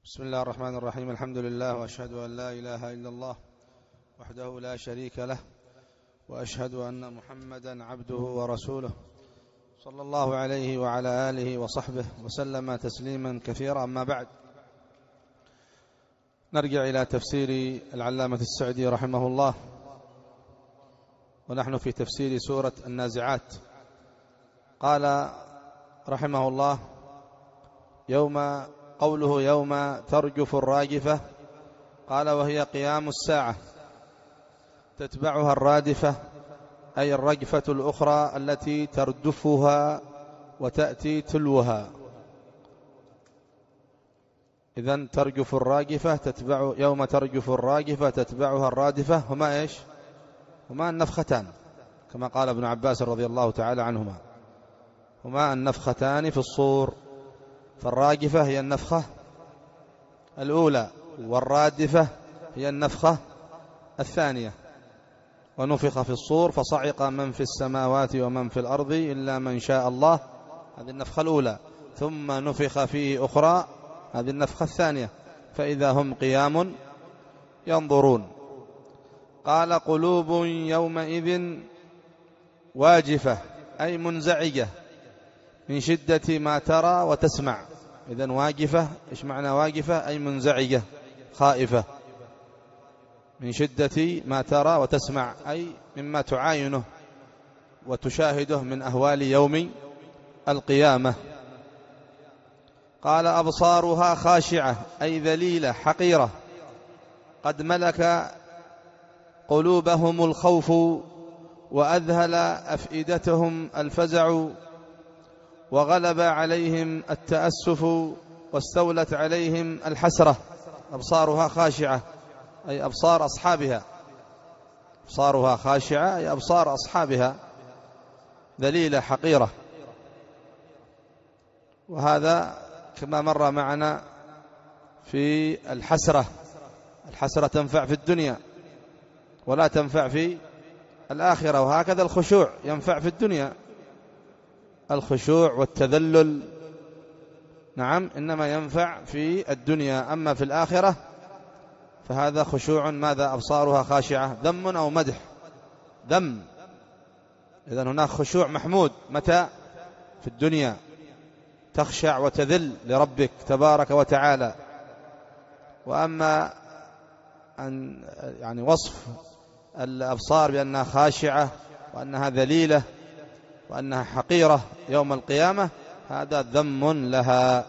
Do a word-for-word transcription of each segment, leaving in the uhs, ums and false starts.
بسم الله الرحمن الرحيم. الحمد لله، وأشهد أن لا إله إلا الله وحده لا شريك له، وأشهد أن محمدا عبده ورسوله صلى الله عليه وعلى آله وصحبه وسلم تسليما كثيرا. أما بعد، نرجع إلى تفسير العلامة السعدي رحمه الله، ونحن في تفسير سورة النازعات. قال رحمه الله: يوم قوله يوم ترجف الراجفة، قال: وهي قيام الساعة تتبعها الرادفة، أي الرجفة الأخرى التي تردفها وتأتي تلوها. إذن ترجف الراجفة تتبع يوم ترجف الراجفة تتبعها الرادفة، هما إيش؟ هما النفختان، كما قال ابن عباس رضي الله تعالى عنهما، هما النفختان في الصور. فالراجفة هي النفخة الأولى، والرادفة هي النفخة الثانية. ونفخ في الصور فصعق من في السماوات ومن في الأرض إلا من شاء الله، هذه النفخة الأولى. ثم نفخ فيه أخرى، هذه النفخة الثانية، فإذا هم قيام ينظرون. قال: قلوب يومئذ واجفة، أي منزعجة من شدة ما ترى وتسمع. إذن واجفة، إيش معنى واجفة؟ أي منزعجة خائفة من شدة ما ترى وتسمع، أي مما تعاينه وتشاهده من أهوال يوم القيامة. قال: أبصارها خاشعة، أي ذليلة حقيرة، قد ملك قلوبهم الخوف وأذهل أفئدتهم الفزع، وغلب عليهم التأسف واستولت عليهم الحسرة. أبصارها خاشعة أي أبصار أصحابها، أبصارها خاشعة أي أبصار أصحابها ذليلة حقيرة. وهذا كما مر معنا في الحسرة، الحسرة تنفع في الدنيا ولا تنفع في الآخرة، وهكذا الخشوع ينفع في الدنيا، الخشوع والتذلل نعم إنما ينفع في الدنيا، أما في الآخرة فهذا خشوع. ماذا أبصارها خاشعة؟ ذم أو مدح؟ ذم. إذن هناك خشوع محمود متى؟ في الدنيا، تخشع وتذل لربك تبارك وتعالى. وأما أن يعني وصف الأبصار بأنها خاشعة وأنها ذليلة وأنها حقيرة يوم القيامة، هذا ذم لها.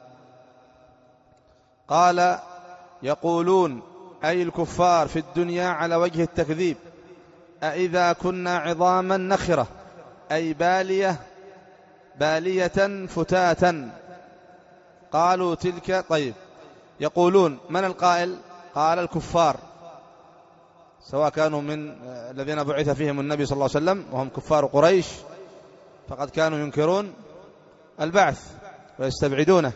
قال: يقولون، أي الكفار في الدنيا على وجه التكذيب: أإذا كنا عظاما نخرة، أي بالية بالية فتاتا. قالوا تلك. طيب، يقولون من القائل؟ قال: الكفار، سواء كانوا من الذين بعث فيهم النبي صلى الله عليه وسلم وهم كفار قريش، فقد كانوا ينكرون البعث ويستبعدونه،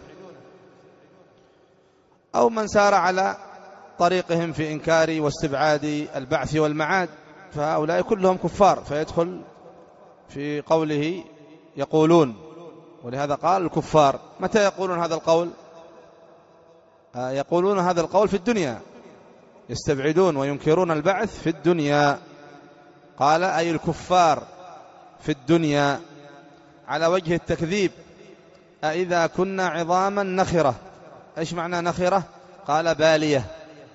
أو من سار على طريقهم في إنكار واستبعاد البعث والمعاد، فهؤلاء كلهم كفار، فيدخل في قوله يقولون. ولهذا قال الكفار. متى يقولون هذا القول؟ آه يقولون هذا القول في الدنيا، يستبعدون وينكرون البعث في الدنيا. قال: أي الكفار في الدنيا على وجه التكذيب: أإذا كنا عظاما نخرة. إيش معنى نخرة؟ قال: بالية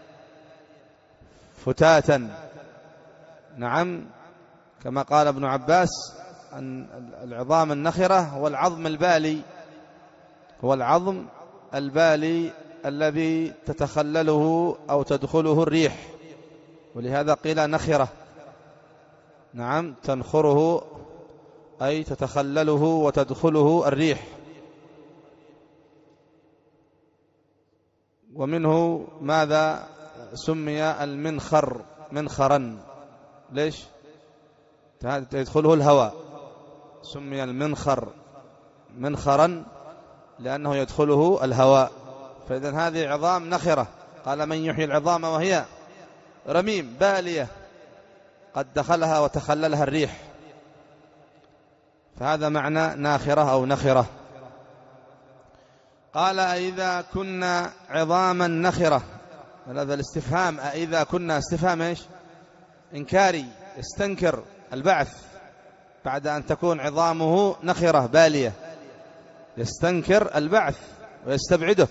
فتاتا. نعم، كما قال ابن عباس أن العظام النخرة هو العظم البالي، هو العظم البالي الذي تتخلله أو تدخله الريح، ولهذا قيل نخرة. نعم، تنخره أي تتخلله وتدخله الريح. ومنه ماذا سمي المنخر منخرا؟ ليش؟ يدخله الهواء، سمي المنخر منخرا لأنه يدخله الهواء. فإذن هذه عظام نخرة. قال: من يحيي العظام وهي رميم بالية قد دخلها وتخللها الريح، فهذا معنى ناخرة أو نخرة. قال أإذا كنا عظاما نخرة. هذا الاستفهام أإذا كنا استفهام إيش؟ إنكاري، يستنكر البعث بعد أن تكون عظامه نخرة بالية، يستنكر البعث ويستبعده.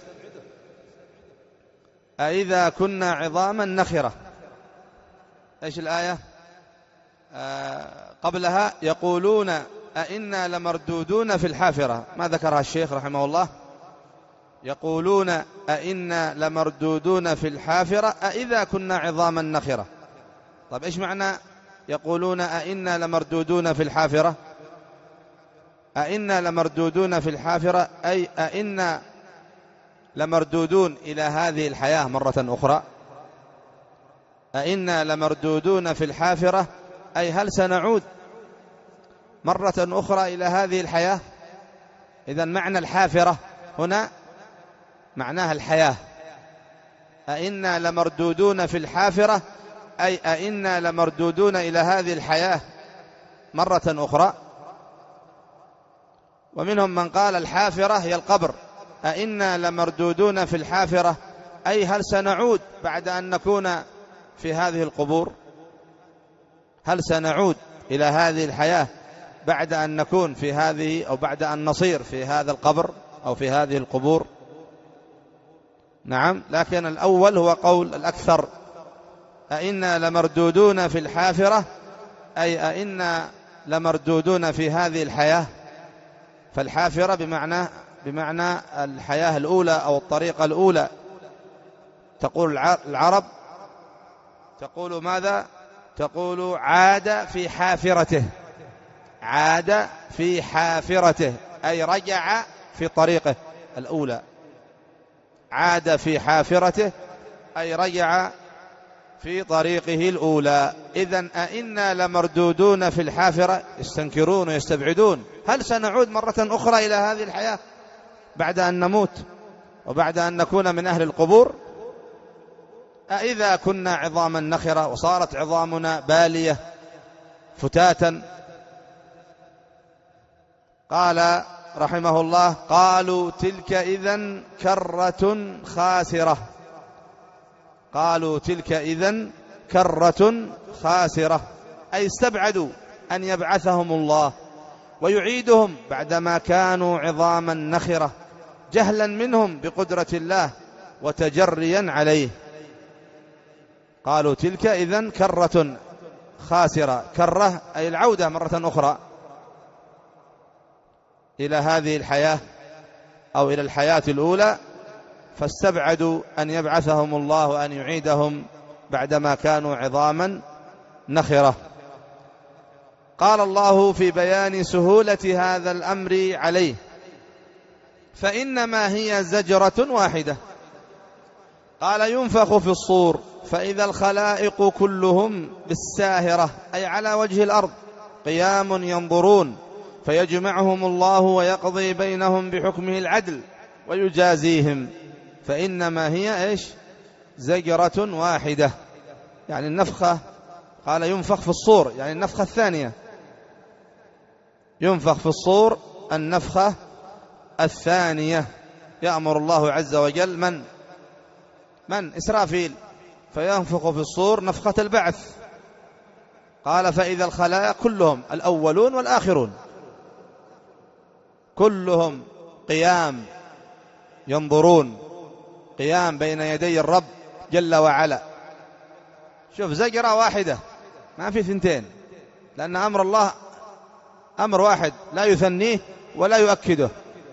أإذا كنا عظاما نخرة. إيش الآية؟ آه قبلها يقولون أئنا لمردودون في الحافرة. ما ذكرها الشيخ رحمه الله؟ يقولون أئنا لمردودون في الحافرة أئذا كنا عظاما نخرة. طيب إيش معنى يقولون أئنا لمردودون في الحافرة؟ أئنا لمردودون في الحافرة أي أئنا لمردودون إلى هذه الحياة مرة أخرى. أئنا لمردودون في الحافرة أي هل سنعود مرة أخرى إلى هذه الحياة؟ إذن معنى الحافرة هنا معناها الحياة. أئنا لمردودون في الحافرة أي أئنا لمردودون إلى هذه الحياة مرة أخرى. ومنهم من قال الحافرة هي القبر. أئنا لمردودون في الحافرة أي هل سنعود بعد أن نكون في هذه القبور؟ هل سنعود إلى هذه الحياة بعد أن نكون في هذه، أو بعد أن نصير في هذا القبر أو في هذه القبور؟ نعم، لكن الأول هو قول الأكثر. أئنا لمردودون في الحافرة أي أئنا لمردودون في هذه الحياة. فالحافرة بمعنى بمعنى الحياة الأولى أو الطريقة الأولى. تقول العرب تقول ماذا؟ تقول عاد في حافرته. عاد في حافرته أي رجع في طريقه الأولى. عاد في حافرته أي رجع في طريقه الأولى. إذن أئنا لمردودون في الحافرة، يستنكرون ويستبعدون. هل سنعود مرة أخرى إلى هذه الحياة بعد أن نموت وبعد أن نكون من أهل القبور؟ أئذا كنا عظاما نخرة وصارت عظامنا بالية فتاتا. قال رحمه الله قالوا تلك إذن كرة خاسرة. قالوا تلك إذن كرة خاسرة أي استبعدوا أن يبعثهم الله ويعيدهم بعدما كانوا عظاما نخرة، جهلا منهم بقدرة الله وتجريا عليه. قالوا تلك إذن كرة خاسرة. كرة أي العودة مرة أخرى إلى هذه الحياة أو إلى الحياة الأولى، فاستبعدوا أن يبعثهم الله وأن يعيدهم بعدما كانوا عظاما نخرة. قال الله في بيان سهولة هذا الأمر عليه فإنما هي زجرة واحدة. قال ينفخ في الصور فإذا الخلائق كلهم بالساهرة أي على وجه الأرض قيام ينظرون، فيجمعهم الله ويقضي بينهم بحكمه العدل ويجازيهم. فإنما هي إيش؟ زجرة واحدة. يعني النفخة، قال ينفخ في الصور يعني النفخة الثانية. ينفخ في الصور النفخة الثانية. يأمر الله عز وجل من من إسرافيل فينفخ في الصور نفخة البعث. قال فإذا الخلائق كلهم الأولون والآخرون كلهم قيام ينظرون، قيام بين يدي الرب جل وعلا. شوف زجرة واحدة ما في ثنتين، لأن أمر الله أمر واحد لا يثنيه ولا يؤكده.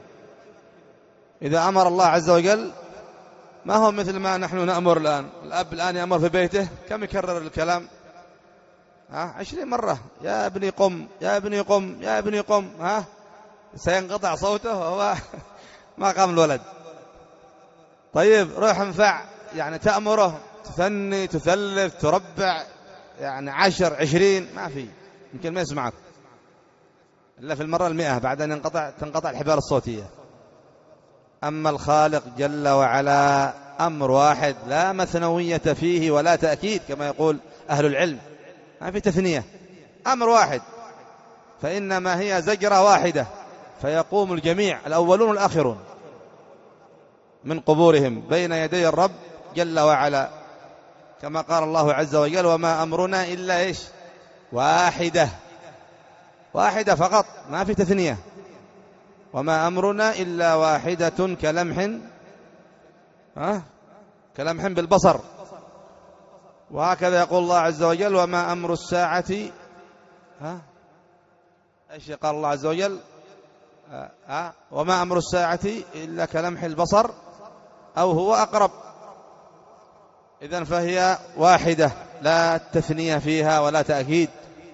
إذا أمر الله عز وجل ما هو مثل ما نحن نأمر الآن. الأب الآن يأمر في بيته كم يكرر الكلام؟ ها عشرين مرة، يا ابني قم يا ابني قم يا ابني قم. ها سينقطع صوته وهو ما قام الولد. طيب روح انفع، يعني تأمره تثني تثلث تربع، يعني عشر عشرين ما في، يمكن ما يسمعك إلا في المرة المئة بعد أن ينقطع تنقطع الحبال الصوتية. أما الخالق جل وعلا أمر واحد لا مثنوية فيه ولا تأكيد كما يقول أهل العلم، ما في تثنية، أمر واحد. فإنما هي زجرة واحدة فيقوم الجميع الأولون والآخرون. من قبورهم بين يدي الرب جل وعلا، كما قال الله عز وجل: وما أمرنا إلا إيش؟ واحدة، واحدة فقط، ما في تثنية. وما أمرنا إلا واحدة كلمح ها كلمح بالبصر. وهكذا يقول الله عز وجل: وما أمر الساعة ها ايش قال الله عز وجل؟ ها وما أمر الساعة إلا كلمح البصر أو هو أقرب. إذن فهي واحدة، لا تثنية فيها ولا تأكيد.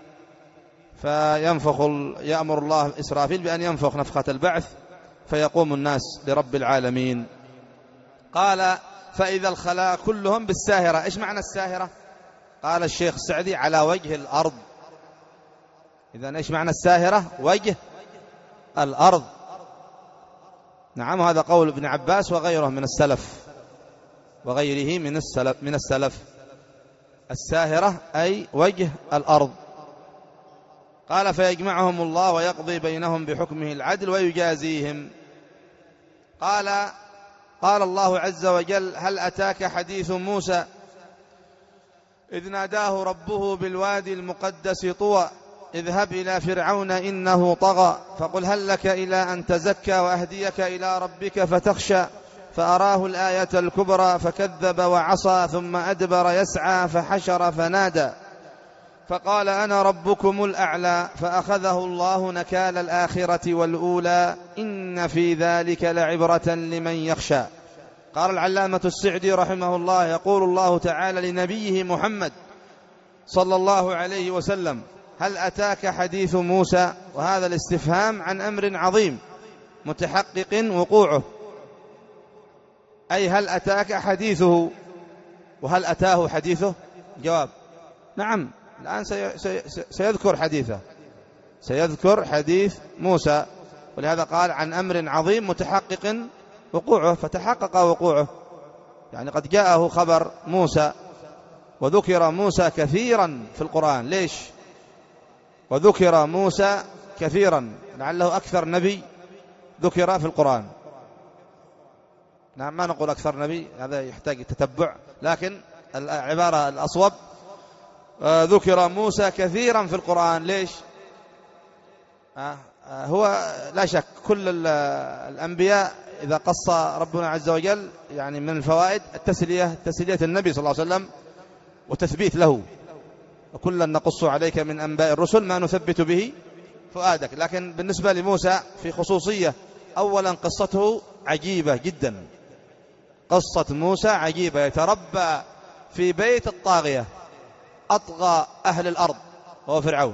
فينفخ يأمر الله إسرافيل بأن ينفخ نفخة البعث فيقوم الناس لرب العالمين. قال: فإذا الخلاء كلهم بالساهرة. إيش معنى الساهرة؟ قال الشيخ السعدي: على وجه الأرض. إذن إيش معنى الساهرة؟ وجه الأرض. نعم، هذا قول ابن عباس وغيره من السلف وغيره من السلف من السلف الساهرة أي وجه الأرض. قال: فيجمعهم الله ويقضي بينهم بحكمه العدل ويجازيهم. قال قال الله عز وجل: هل أتاك حديث موسى إذ ناداه ربه بالوادي المقدس طوى اذهب إلى فرعون إنه طغى فقل هل لك إلى أن تزكى وأهديك إلى ربك فتخشى فأراه الآية الكبرى فكذب وعصى ثم أدبر يسعى فحشر فنادى فقال أنا ربكم الأعلى فأخذه الله نكال الآخرة والأولى إن في ذلك لعبرة لمن يخشى. قال العلامة السعدي رحمه الله: يقول الله تعالى لنبيه محمد صلى الله عليه وسلم: هل أتاك حديث موسى؟ وهذا الاستفهام عن أمر عظيم متحقق وقوعه، أي هل أتاك حديثه؟ وهل أتاه حديثه؟ جواب: نعم، الآن سيذكر حديثه، سيذكر حديث موسى، ولهذا قال عن أمر عظيم متحقق وقوعه، فتحقق وقوعه، يعني قد جاءه خبر موسى. وذكر موسى كثيرا في القرآن. ليش؟ وذكر موسى كثيرا، لعله أكثر نبي ذكر في القرآن. نعم، ما نقول أكثر نبي، هذا يحتاج تتبع، لكن العبارة الأصوب ذكر موسى كثيرا في القرآن. ليش؟ هو لا شك كل الأنبياء إذا قص ربنا عز وجل يعني من الفوائد التسلية، تسلية النبي صلى الله عليه وسلم وتثبيت له، وكلا نقص عليك من أنباء الرسل ما نثبت به فؤادك. لكن بالنسبة لموسى في خصوصية، أولا قصته عجيبة جدا، قصة موسى عجيبة، يتربى في بيت الطاغية أطغى أهل الأرض وهو فرعون.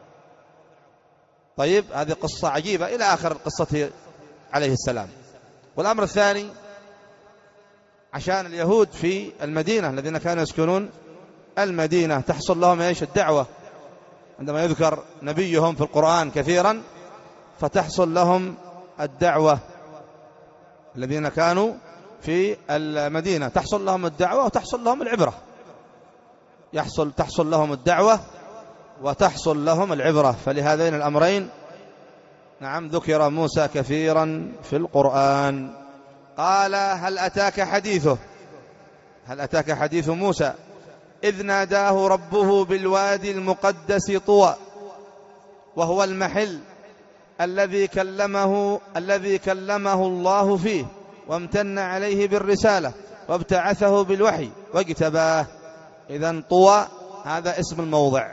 طيب، هذه قصة عجيبة إلى آخر قصته عليه السلام. والأمر الثاني، عشان اليهود في المدينة الذين كانوا يسكنون المدينة تحصل لهم ايش؟ الدعوة. عندما يذكر نبيهم في القرآن كثيرا فتحصل لهم الدعوة، الذين كانوا في المدينة تحصل لهم الدعوة وتحصل لهم العبرة، يحصل تحصل لهم الدعوة وتحصل لهم العبرة. فلهذين الأمرين نعم ذكر موسى كثيرا في القرآن. قال: هل أتاك حديثه؟ هل أتاك حديث موسى إذ ناداه ربه بالوادي المقدس طوى، وهو المحل الذي كلمه الذي كلمه الله فيه وامتن عليه بالرسالة وابتعثه بالوحي واجتباه. إذن طوى هذا اسم الموضع،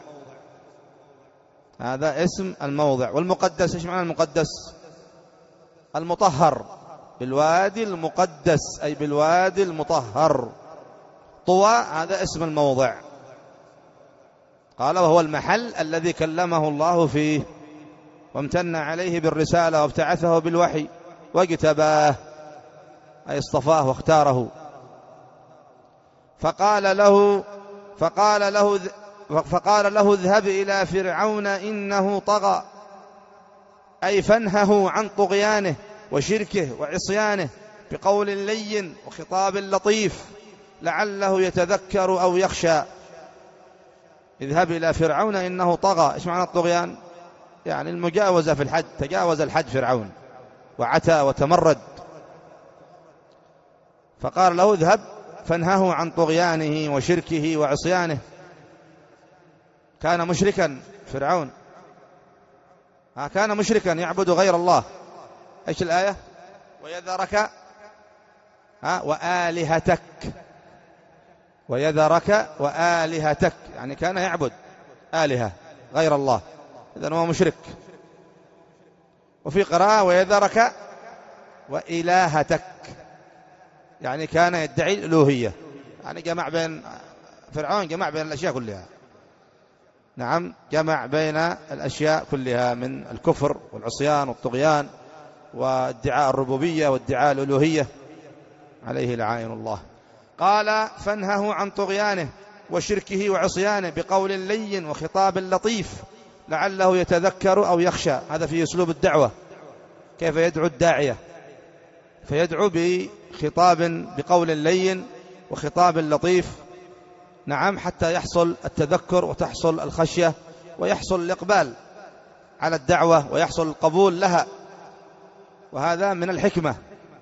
هذا اسم الموضع. والمقدس ايش معنى المقدس؟ المطهر، بالوادي المقدس أي بالوادي المطهر. طوى هذا اسم الموضع. قال: وهو المحل الذي كلمه الله فيه وامتن عليه بالرسالة وابتعثه بالوحي واجتباه أي اصطفاه واختاره. فقال له فقال له فقال له اذهب إلى فرعون إنه طغى، أي فانهه عن طغيانه وشركه وعصيانه بقول لين وخطاب لطيف لعله يتذكر أو يخشى. اذهب إلى فرعون إنه طغى. إيش معنى الطغيان؟ يعني المجاوزة في الحد، تجاوز الحد فرعون وعتى وتمرد. فقال له اذهب فانهه عن طغيانه وشركه وعصيانه. كان مشركا فرعون، كان مشركا يعبد غير الله. ايش الآية؟ ويذرك ها وآلهتك، ويذرك وآلهتك، يعني كان يعبد آلهة غير الله، إذن هو مشرك. وفي قراءة ويذرك وإلهتك، يعني كان يدعي الألوهية، يعني جمع بين فرعون، جمع بين الأشياء كلها. نعم، جمع بين الأشياء كلها من الكفر والعصيان والطغيان وادعاء الربوبية وادعاء الألوهية، عليه لعائن الله. قال فانهه عن طغيانه وشركه وعصيانه بقول لين وخطاب لطيف لعله يتذكر أو يخشى. هذا في أسلوب الدعوة، كيف يدعو الداعية، فيدعو بخطاب بقول لين وخطاب لطيف، نعم، حتى يحصل التذكر وتحصل الخشية ويحصل الإقبال على الدعوة ويحصل القبول لها. وهذا من الحكمة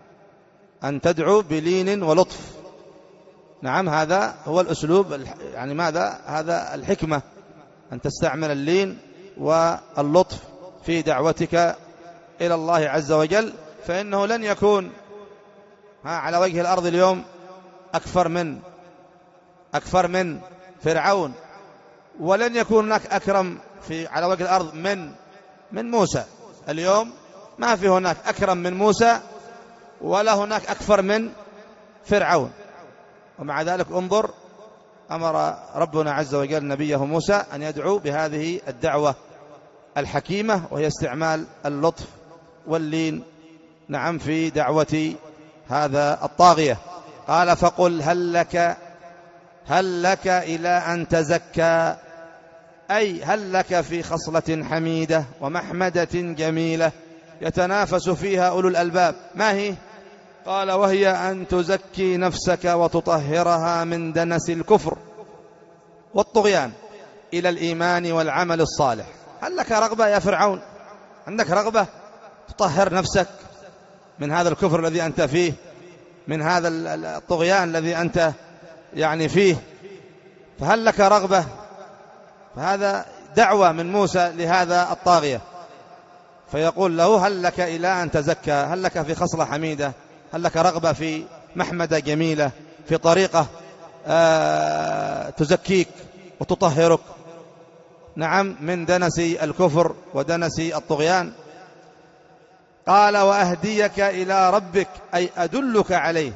أن تدعو بلين ولطف. نعم، هذا هو الأسلوب، يعني ماذا؟ هذا الحكمة، أن تستعمل اللين واللطف في دعوتك إلى الله عز وجل، فإنه لن يكون ها على وجه الأرض اليوم أكثر من أكثر من فرعون، ولن يكون هناك أكرم في على وجه الأرض من من موسى. اليوم ما في هناك أكرم من موسى ولا هناك أكثر من فرعون، ومع ذلك انظر أمر ربنا عز وجل نبيه موسى أن يدعو بهذه الدعوة الحكيمة، وهي استعمال اللطف واللين، نعم، في دعوة هذا الطاغية. قال فقل هل لك هل لك إلى أن تزكى، أي هل لك في خصلة حميدة ومحمدة جميلة يتنافس فيها أولو الألباب. ما هي؟ قال وهي أن تزكي نفسك وتطهرها من دنس الكفر والطغيان إلى الإيمان والعمل الصالح. هل لك رغبة يا فرعون؟ عندك رغبة تطهر نفسك من هذا الكفر الذي أنت فيه، من هذا الطغيان الذي أنت يعني فيه؟ فهل لك رغبة؟ فهذا دعوة من موسى لهذا الطاغية، فيقول له هل لك إلى أن تزكى، هل لك في خصلة حميدة، هل لك رغبة في محمدة جميلة، في طريقة آه تزكيك وتطهرك، نعم، من دنس الكفر ودنس الطغيان. قال وأهديك إلى ربك، أي أدلك عليه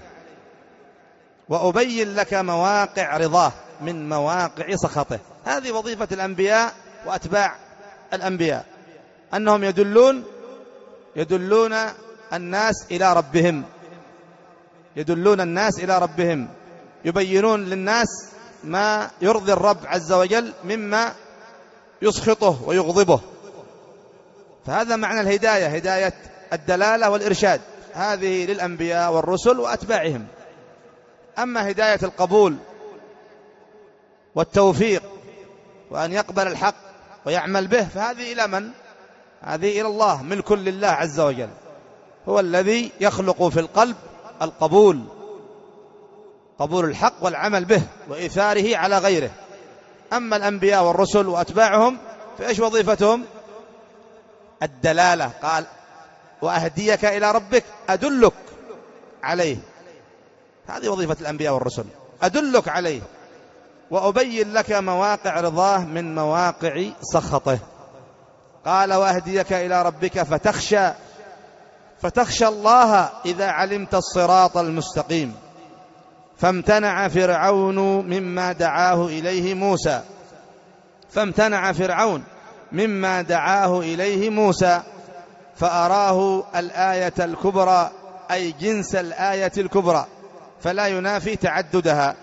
وأبين لك مواقع رضاه من مواقع سخطه. هذه وظيفة الأنبياء وأتباع الأنبياء، أنهم يدلون يدلون الناس إلى ربهم، يدلون الناس إلى ربهم، يبينون للناس ما يرضي الرب عز وجل مما يسخطه ويغضبه. فهذا معنى الهداية، هداية الدلالة والإرشاد، هذه للأنبياء والرسل وأتباعهم. أما هداية القبول والتوفيق وأن يقبل الحق ويعمل به، فهذه إلى من؟ هذه إلى الله، ملك لله عز وجل، هو الذي يخلق في القلب القبول، قبول الحق والعمل به وإيثاره على غيره. أما الأنبياء والرسل وأتباعهم فإيش وظيفتهم؟ الدلالة. قال وأهديك إلى ربك، أدلك عليه، هذه وظيفة الأنبياء والرسل، أدلك عليه وأبين لك مواقع رضاه من مواقع سخطه. قال وأهديك إلى ربك فتخشى، فتخشى الله إذا علمت الصراط المستقيم. فامتنع فرعون مما دعاه إليه موسى، فامتنع فرعون مما دعاه إليه موسى فأراه الآية الكبرى، أي جنس الآية الكبرى، فلا ينافي تعددها.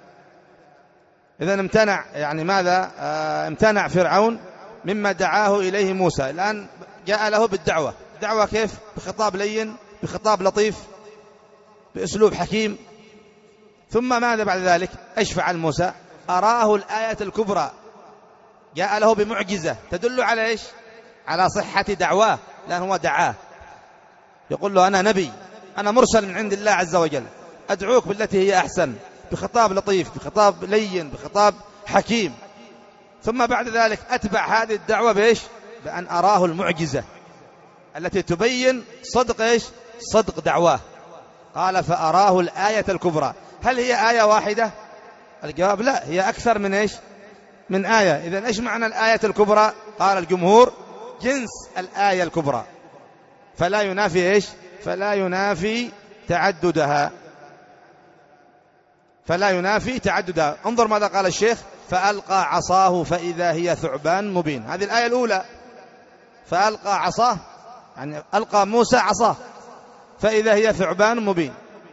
إذن امتنع، يعني ماذا؟ آه امتنع فرعون مما دعاه إليه موسى. الآن جاء له بالدعوة، دعوة كيف؟ بخطاب لين، بخطاب لطيف، بأسلوب حكيم. ثم ماذا بعد ذلك؟ ايش فعل موسى؟ أراه الآية الكبرى، جاء له بمعجزة تدل على ايش؟ على صحة دعواه، لأن هو دعاه، يقول له أنا نبي، أنا مرسل من عند الله عز وجل، أدعوك بالتي هي أحسن، بخطاب لطيف، بخطاب لين، بخطاب حكيم. ثم بعد ذلك أتبع هذه الدعوة بإيش؟ بأن أراه المعجزة التي تبين صدق إيش؟ صدق دعواه. قال فأراه الآية الكبرى. هل هي آية واحدة؟ الجواب لا، هي أكثر من إيش؟ من آية. إذن إيش معنى الآية الكبرى؟ قال الجمهور جنس الآية الكبرى، فلا ينافي إيش؟ فلا ينافي تعددها، فلا ينافي تعددها. انظر ماذا قال الشيخ: فألقى عصاه فإذا هي ثعبان مبين. هذه الآية الأولى، فألقى عصاه يعني ألقى موسى عصاه فإذا هي ثعبان مبين،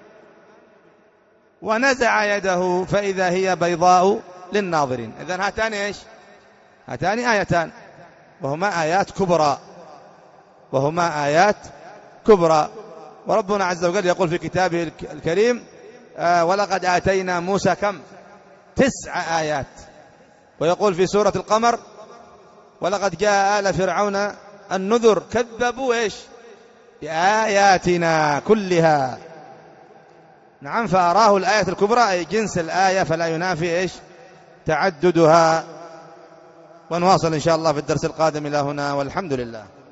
ونزع يده فإذا هي بيضاء للناظرين. إذن هاتان إيش؟ هاتان آيتان، وهما آيات كبرى، وهما آيات كبرى. وربنا عز وجل يقول في كتابه الكريم: آه ولقد آتينا موسى كم؟ تسع آيات. ويقول في سورة القمر: ولقد جاء آل فرعون النذر كذبوا إيش؟ بآياتنا كلها. نعم، فأراه الآية الكبرى أي جنس الآية، فلا ينافي إيش؟ تعددها. ونواصل إن شاء الله في الدرس القادم. إلى هنا والحمد لله.